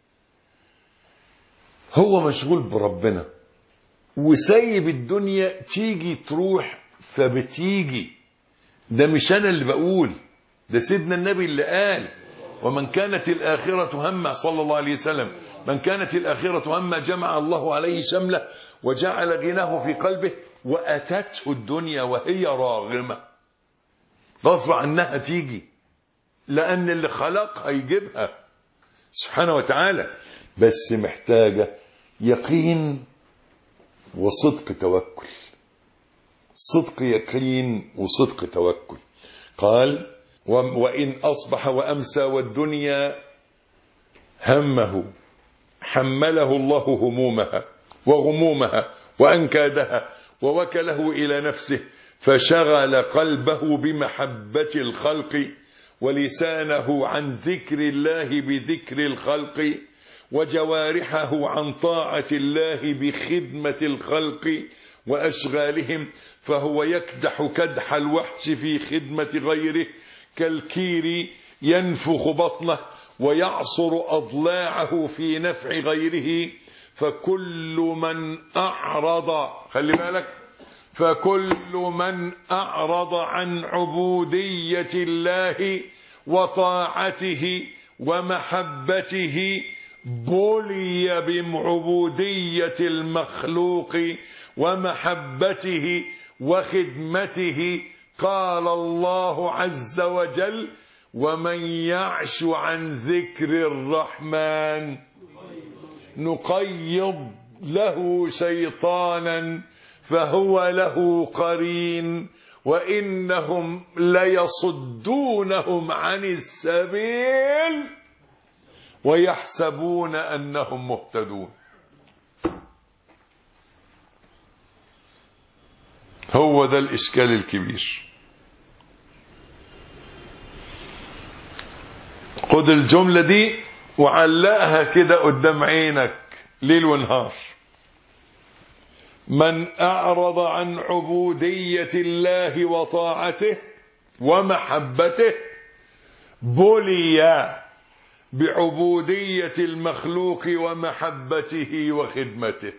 هو مشغول بربنا وسايب الدنيا تيجي تروح فبتيجي. ده مش انا اللي بقول، ده سيدنا النبي اللي قال ومن كانت الآخرة همه صلى الله عليه وسلم من كانت الآخرة همه جمع الله عليه شمله وجعل غناه في قلبه وأتته الدنيا وهي راغمة. غصب عنها تيجي لأن اللي خلق هيجيبها سبحانه وتعالى، بس محتاجة يقين وصدق توكل. صدق يقين وصدق توكل. قال وإن أصبح وأمسى والدنيا همه حمله الله همومها وغمومها وأنكادها ووكله إلى نفسه فشغل قلبه بمحبة الخلق ولسانه عن ذكر الله بذكر الخلق وجوارحه عن طاعة الله بخدمة الخلق وأشغالهم، فهو يكدح كدح الوحش في خدمة غيره كالكير ينفخ بطنه ويعصر أضلاعه في نفع غيره. فكل من أعرض، خلي بالك، فكل من أعرض عن عبودية الله وطاعته ومحبته بلي بعبودية المخلوق ومحبته وخدمته. قال الله عز وجل ومن يعش عن ذكر الرحمن نقيض له شيطانا فهو له قرين وإنهم ليصدونهم عن السبيل ويحسبون أنهم مهتدون. هو ده الإشكال الكبير. خد الجملة دي وعلقها كده قدام عينك ليل ونهار. من أعرض عن عبودية الله وطاعته ومحبته بلي بعبودية المخلوق ومحبته وخدمته.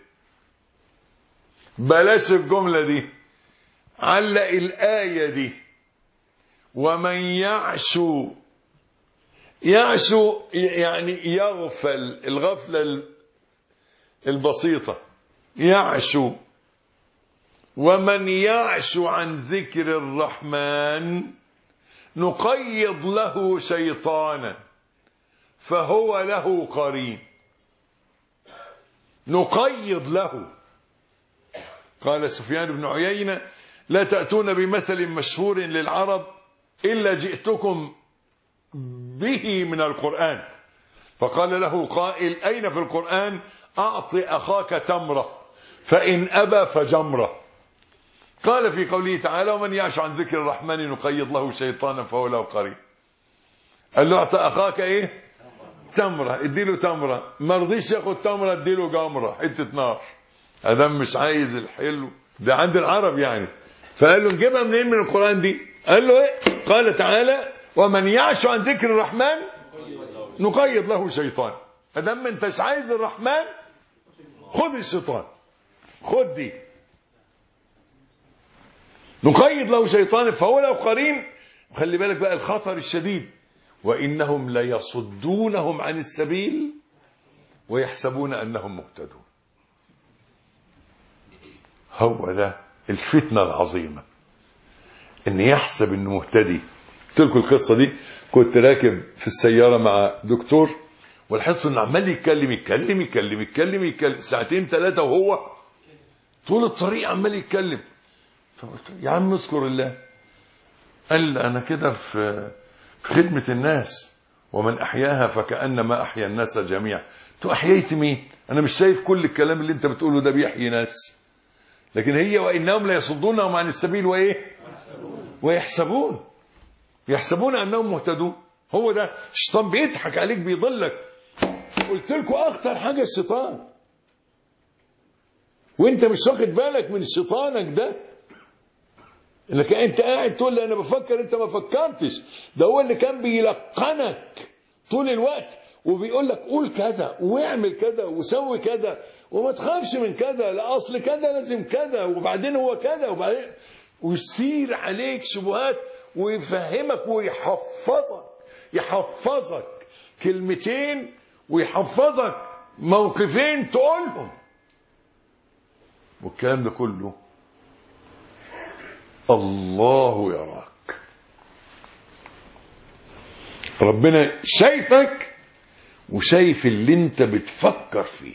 بلاش الجملة دي، علق الآية دي. ومن يعشو يعني يغفل، الغفلة البسيطة، يعشو. ومن يعشو عن ذكر الرحمن نقيض له شيطانا فهو له قرين. نقيض له. قال سفيان بن عيينة: لا تأتون بمثل مشهور للعرب إلا جئتكم به من القرآن. فقال له قائل: أين في القرآن أعط أخاك تمرة فإن أبى فجمرة؟ قال: في قوله تعالى: ومن يعش عن ذكر الرحمن نقيض له شيطانا فهو له قرين. قال له: أعط أخاك إيه؟ تمرة. اديله تمرة. ما رضيش ياخد تمرة، اديله جمرة، حتة نار. هذا مش عايز الحلو ده عند العرب يعني. فقال له: نجيبها منين من القرآن دي؟ قال له: ايه؟ قال تعالى: ومن يعش عن ذكر الرحمن نقيض له شيطان. ادام انت مش عايز الرحمن خد الشيطان، خد دي. نقيض له شيطان فهو له قرين. خلي بالك بقى الخطر الشديد: وإنهم ليصدونهم عن السبيل ويحسبون أنهم مهتدون. هو ده الفتنة العظيمة، إن يحسب إنه مهتدي. قلت لكم القصة دي، كنت راكب في السيارة مع دكتور والحس إنه عمال يتكلم ساعتين ثلاثة، وهو طول الطريق عمال يتكلم. فقلت: يا عم اذكر الله. قال: أنا كده في خدمة الناس، ومن أحياها فكأنما أحيا الناس جميعا. تو أحييت مين؟ أنا مش شايف كل الكلام اللي أنت بتقوله ده بيحيي ناس، لكن هي وإنهم ليصدونهم عن السبيل وإيه؟ يحسبون أنهم مهتدون. هو ده الشيطان بيضحك عليك، بيضلك. قلت لكم أخطر حاجة الشيطان، وأنت مش واخد بالك من شيطانك ده، انك انت قاعد تقول لي انا بفكر، انت ما فكرتش. ده هو اللي كان بيلقنك طول الوقت وبيقول لك قول كذا واعمل كذا وسوي كذا وما تخافش من كذا، لا اصل كذا لازم كذا وبعدين هو كذا وبعدين، ويثير عليك شبهات ويفهمك يحفظك كلمتين ويحفظك موقفين تقولهم، والكلام ده كله الله يراك. ربنا شايفك وشايف اللي انت بتفكر فيه.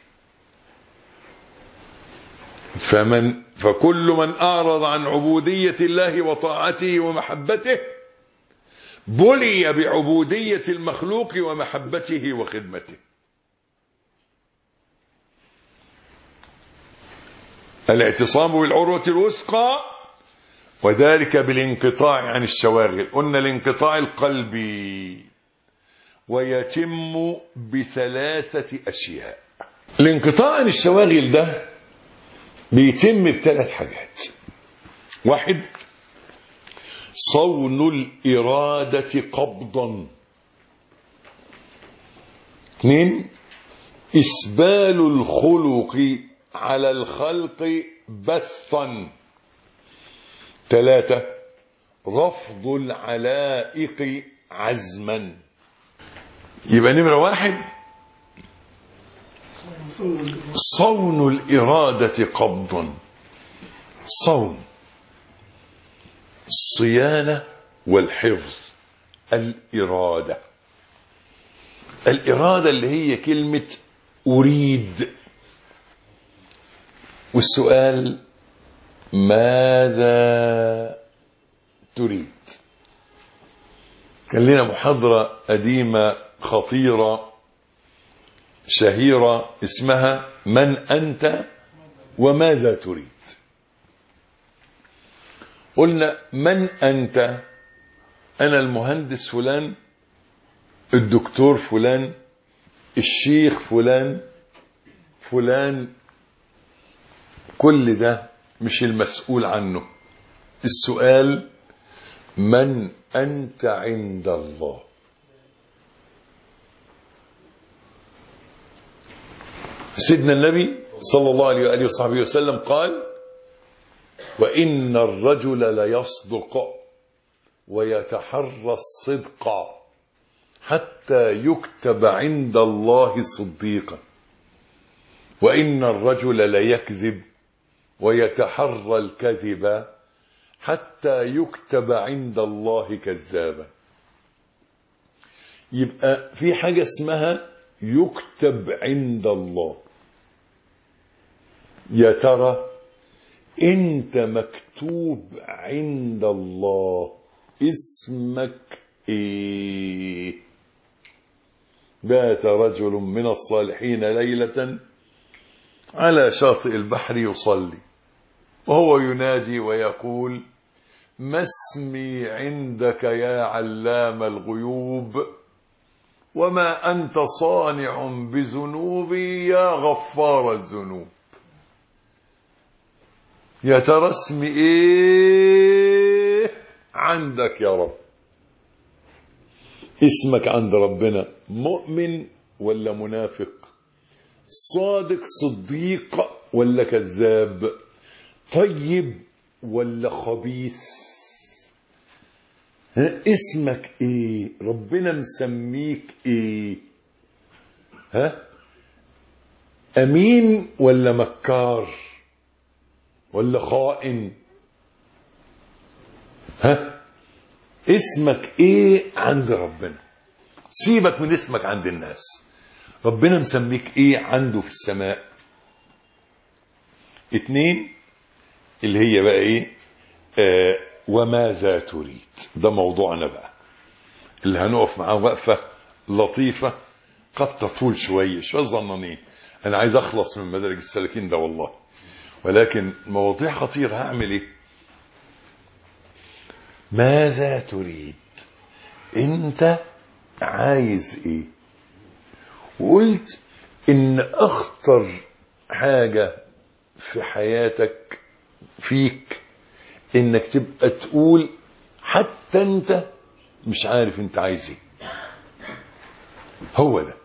فكل من أعرض عن عبودية الله وطاعته ومحبته بلي بعبودية المخلوق ومحبته وخدمته. الاعتصام بالعروة الوثقى، وذلك بالانقطاع عن الشواغل. قلنا الانقطاع القلبي، ويتم بثلاثة أشياء. الانقطاع عن الشواغل ده بيتم بثلاث حاجات: 1، صون الإرادة قبضا. 2، إسبال الخلق على الخلق بسطا. 3، رفض العلائق عزما. يبقى نمرة 1 صون الإرادة قبضا. صون، الصيانة والحفظ. الإرادة اللي هي كلمة أريد، والسؤال ماذا تريد. كان لنا محاضرة قديمة خطيرة شهيرة اسمها من أنت وماذا تريد. قلنا من أنت؟ أنا المهندس فلان، الدكتور فلان، الشيخ فلان، كل ده مش المسؤول عنه. السؤال: من أنت عند الله؟ سيدنا النبي صلى الله عليه وآله وصحبه وسلم قال: وإن الرجل ليصدق ويتحرى الصدق حتى يكتب عند الله صديقا، وإن الرجل ليكذب ويتحرى الكذب حتى يكتب عند الله كذابا. يبقى في حاجة اسمها يكتب عند الله. يا ترى انت مكتوب عند الله اسمك ايه؟ بات رجل من الصالحين ليلة على شاطئ البحر يصلي وهو يناجي ويقول: ما اسمي عندك يا علام الغيوب، وما أنت صانع بذنوبي يا غفار الذنوب. يا ترى اسمي ايه عندك يا رب؟ اسمك عند ربنا مؤمن ولا منافق؟ صادق صديق ولا كذاب؟ طيب ولا خبيث؟ اسمك ايه؟ ربنا مسميك ايه؟ امين ولا مكار ولا خائن؟ اسمك ايه عند ربنا؟ سيبك من اسمك عند الناس. ربنا مسميك ايه عنده في السماء؟ 2 اللي هي بقى ايه؟ وماذا تريد. ده موضوعنا بقى اللي هنقف معاه وقفة لطيفة قد تطول شوية ظنانين. انا عايز اخلص من مدارج السالكين ده والله، ولكن مواضيع خطيرة. هعمل ايه؟ ماذا تريد؟ انت عايز ايه؟ وقلت ان اخطر حاجة في حياتك فيك انك تبقى تقول حتى انت مش عارف انت عايز ايه. هو ده.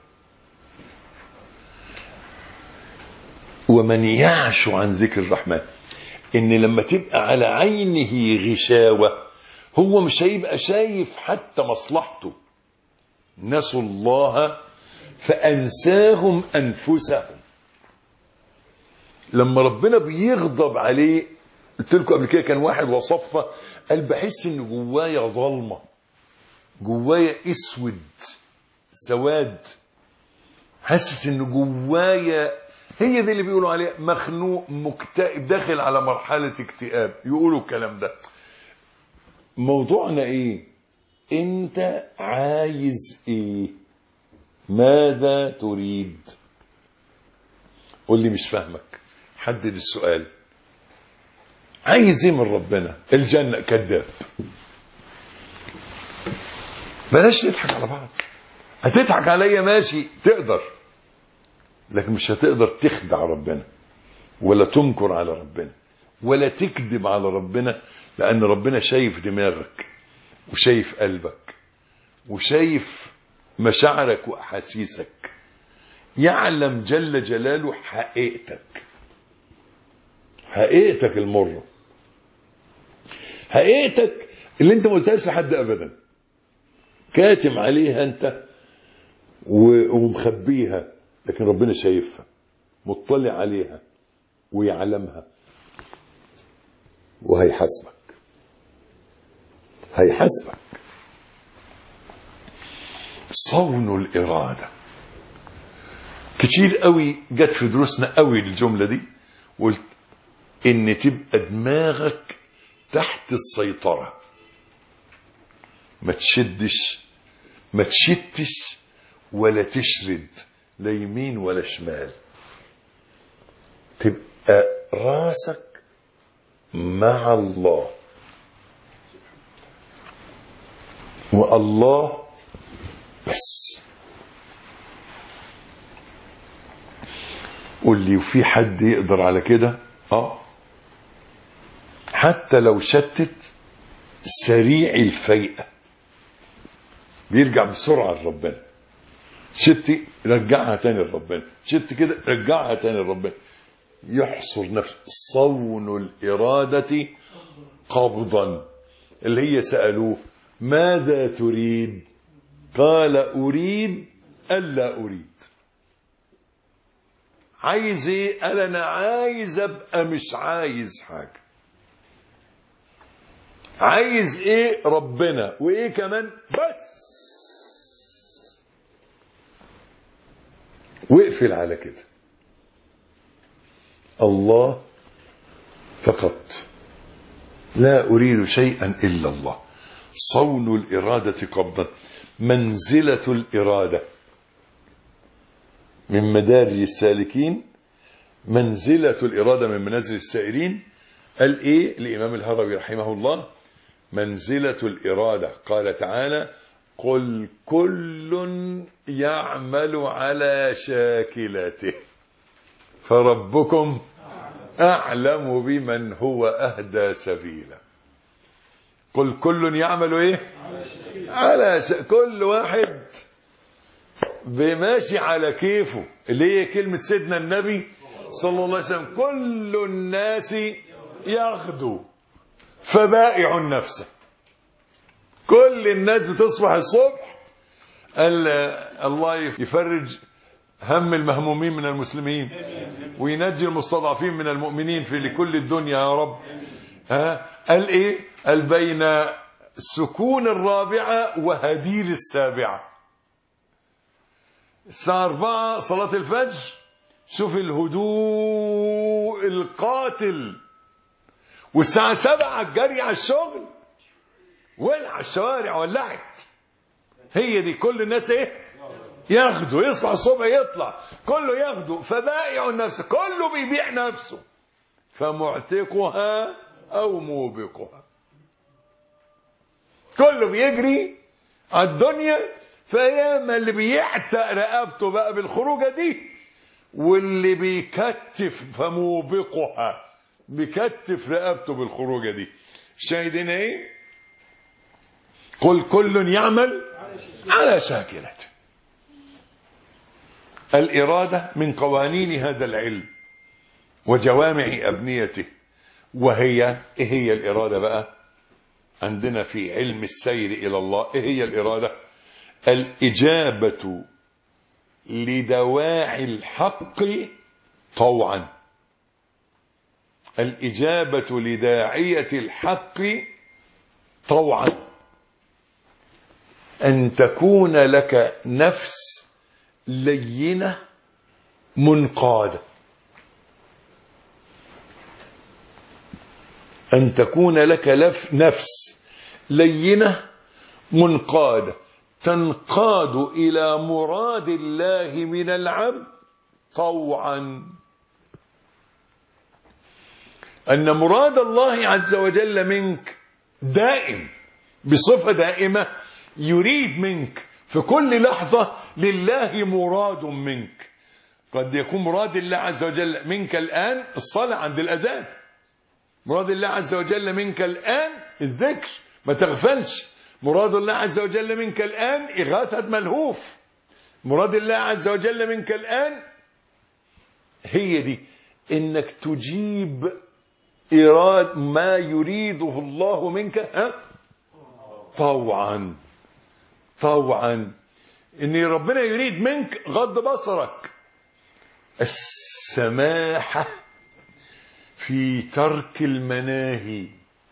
ومن يعش عن ذكر الرحمن، ان لما تبقى على عينه غشاوة هو مش هيبقى شايف حتى مصلحته. نسوا الله فأنساهم أنفسهم. لما ربنا بيغضب عليه، قلت لكم قبل كده كان واحد وصفه قال: بحس ان جوايا ظلمة، جوايا اسود سواد، حاسس ان جوايا، هي دي اللي بيقولوا عليها مخنوق مكتئب داخل على مرحلة اكتئاب، يقولوا الكلام ده. موضوعنا ايه؟ انت عايز ايه؟ ماذا تريد؟ قول لي مش فاهمك. حدد السؤال. عايز ايه من ربنا؟ الجنة. كذاب. بلاش نضحك على بعض. هتضحك عليا ماشي، تقدر، لكن مش هتقدر تخدع ربنا ولا تنكر على ربنا ولا تكذب على ربنا، لأن ربنا شايف دماغك وشايف قلبك وشايف مشاعرك وأحاسيسك. يعلم جل جلاله حقيقتك، حقيقتك المرة، حقيقتك اللي انت ما قلتهاش لحد أبدا، كاتم عليها انت ومخبيها، لكن ربنا شايفها، مطلع عليها ويعلمها، وهيحاسبك. هيحاسبك. صون الإرادة. كتير قوي جت في دروسنا قوي الجملة دي، قلت ان تبقى دماغك تحت السيطرة، ما تشدش ما تشتش ولا تشرد لا يمين ولا شمال. تبقى راسك مع الله، والله بس. قول لي وفي حد يقدر على كده؟ حتى لو شتت سريع الفيئة بيرجع بسرعة لربنا. شتي رجعها تاني لربنا، شت كده رجعها تاني لربنا. يحصر نفسه. صون الإرادة قبضا، اللي هي سألوه ماذا تريد؟ قال أريد ألا أريد. عايز ايه؟ قال انا عايز ابقى مش عايز حاجة. عايز ايه؟ ربنا. وايه كمان؟ بس. واقفل على كده. الله فقط، لا أريد شيئا إلا الله. صون الإرادة قبضا. منزلة الإرادة من مدارج السالكين، منزلة الإرادة من منازل السائرين. قال إيه الإمام الهروي رحمه الله؟ منزلة الإرادة قال تعالى قل كل يعمل على شاكلته فربكم أعلم بمن هو أهدى سبيلا. قل كل يعمل إيه؟ على كل واحد بماشي على كيفه، اللي هي كلمة سيدنا النبي صلى الله عليه وسلم كل الناس يغدو فبائع نفسه. كل الناس بتصبح الصبح الله يفرج هم المهمومين من المسلمين وينجي المستضعفين من المؤمنين في لكل الدنيا يا رب. قال ايه؟ قال بين سكون الرابعة وهدير السابعة. الساعة 4 صلاة الفجر، شوف الهدوء القاتل. والساعة 7 الجري على الشغل، ولع الشوارع ولعت. هي دي كل الناس ايه؟ ياخدوا. يصبح الصبح يطلع كله ياخدوا فبائع نفسه، كله بيبيع نفسه. فمعتقها او موبقها، كله بيجري على الدنيا. فياما اللي بيعتق رقبته بقى بالخروجه دي، واللي بيكتف فموبقها، بيكتف رقبته بالخروجه دي. شاهدين ايه؟ قل كل يعمل على شاكلته. الإرادة من قوانين هذا العلم وجوامع أبنيته. وهي إيه هي الإرادة بقى عندنا في علم السير إلى الله؟ إيه هي الإرادة؟ الإجابة لدواعي الحق طوعا. الإجابة لداعية الحق طوعا. أن تكون لك نفس لينة منقادة. أن تكون لك نفس لينة منقادة تنقاد إلى مراد الله من العبد طوعا. أن مراد الله عز وجل منك دائم بصفة دائمة، يريد منك في كل لحظة لله مراد منك. قد يكون مراد الله عز وجل منك الآن الصلاة عند الأذان، مراد الله عز وجل منك الآن الذكر ما تغفلش، مراد الله عز وجل منك الآن إغاثة ملهوف، مراد الله عز وجل منك الآن هي دي إنك تجيب إراد ما يريده الله منك طوعا. طوعا إن ربنا يريد منك غض بصرك، السماحة في ترك المناهي،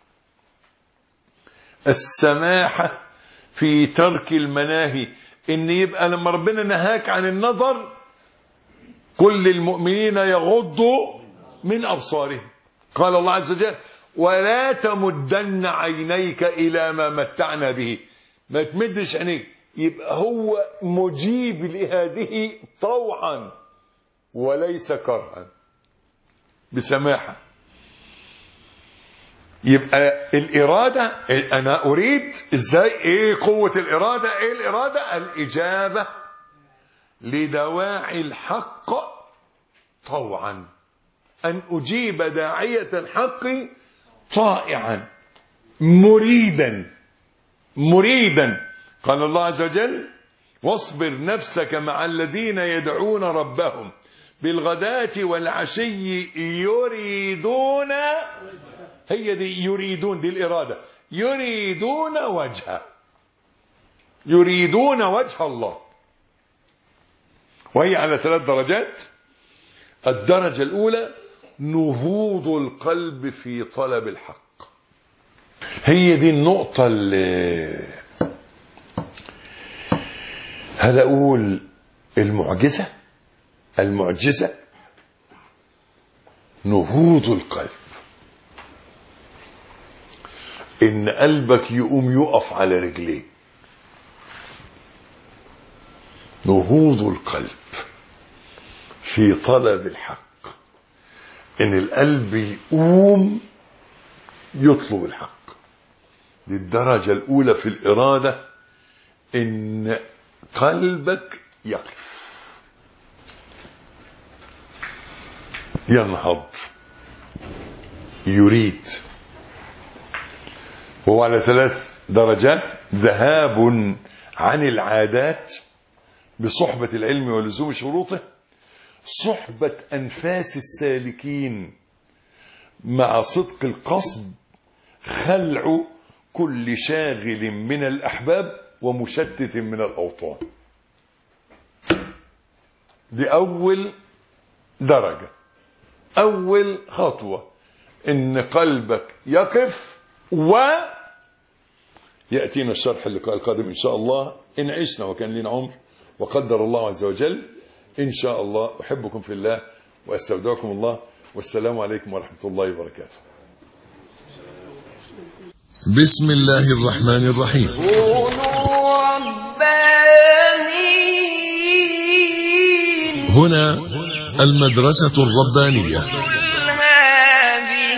السماحة في ترك المناهي. إن يبقى لما ربنا نهاك عن النظر كل المؤمنين يغضوا من أبصارهم. قال الله عز وجل ولا تمدن عينيك إلى ما متعنا به. ما تمدش عينيك. يبقى هو مجيب لهذه طوعا وليس كرها، بسماحة. يبقى الإرادة أنا أريد إزاي؟ إيه قوة الإرادة؟ إيه الإرادة؟ الإجابة لدواعي الحق طوعا. أن أجيب داعية الحق طائعا مريدا. قال الله عز وجل: واصبر نفسك مع الذين يدعون ربهم بالغداة والعشي يريدون، هي دي يريدون، دي الإرادة، يريدون وجه الله. وهي على 3 درجات. الدرجة الأولى نهوض القلب في طلب الحق. هي دي النقطة اللي هل أقول المعجزة نهوض القلب، إن قلبك يقف على رجليه. نهوض القلب في طلب الحق، إن القلب يقوم يطلب الحق. دي الدرجة الأولى في الإرادة، إن قلبك يقف ينهض يريد. وهو على 3 درجات: ذهاب عن العادات بصحبة العلم ولزوم شروطه، صحبة أنفاس السالكين مع صدق القصد، خلع كل شاغل من الأحباب ومشتت من الأوطان. دي أول درجة، أول خطوة، إن قلبك يقف. ويأتينا الشرح اللقاء القادم إن شاء الله، إن عشنا وكان لنا عمر وقدر الله عز وجل. إن شاء الله. أحبكم في الله وأستودعكم الله، والسلام عليكم ورحمة الله وبركاته. بسم الله الرحمن الرحيم. كونوا ربانيين. هنا المدرسة الربانية. هذه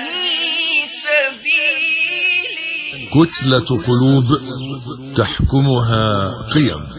سبيلي. كتلة قلوب تحكمها قيم.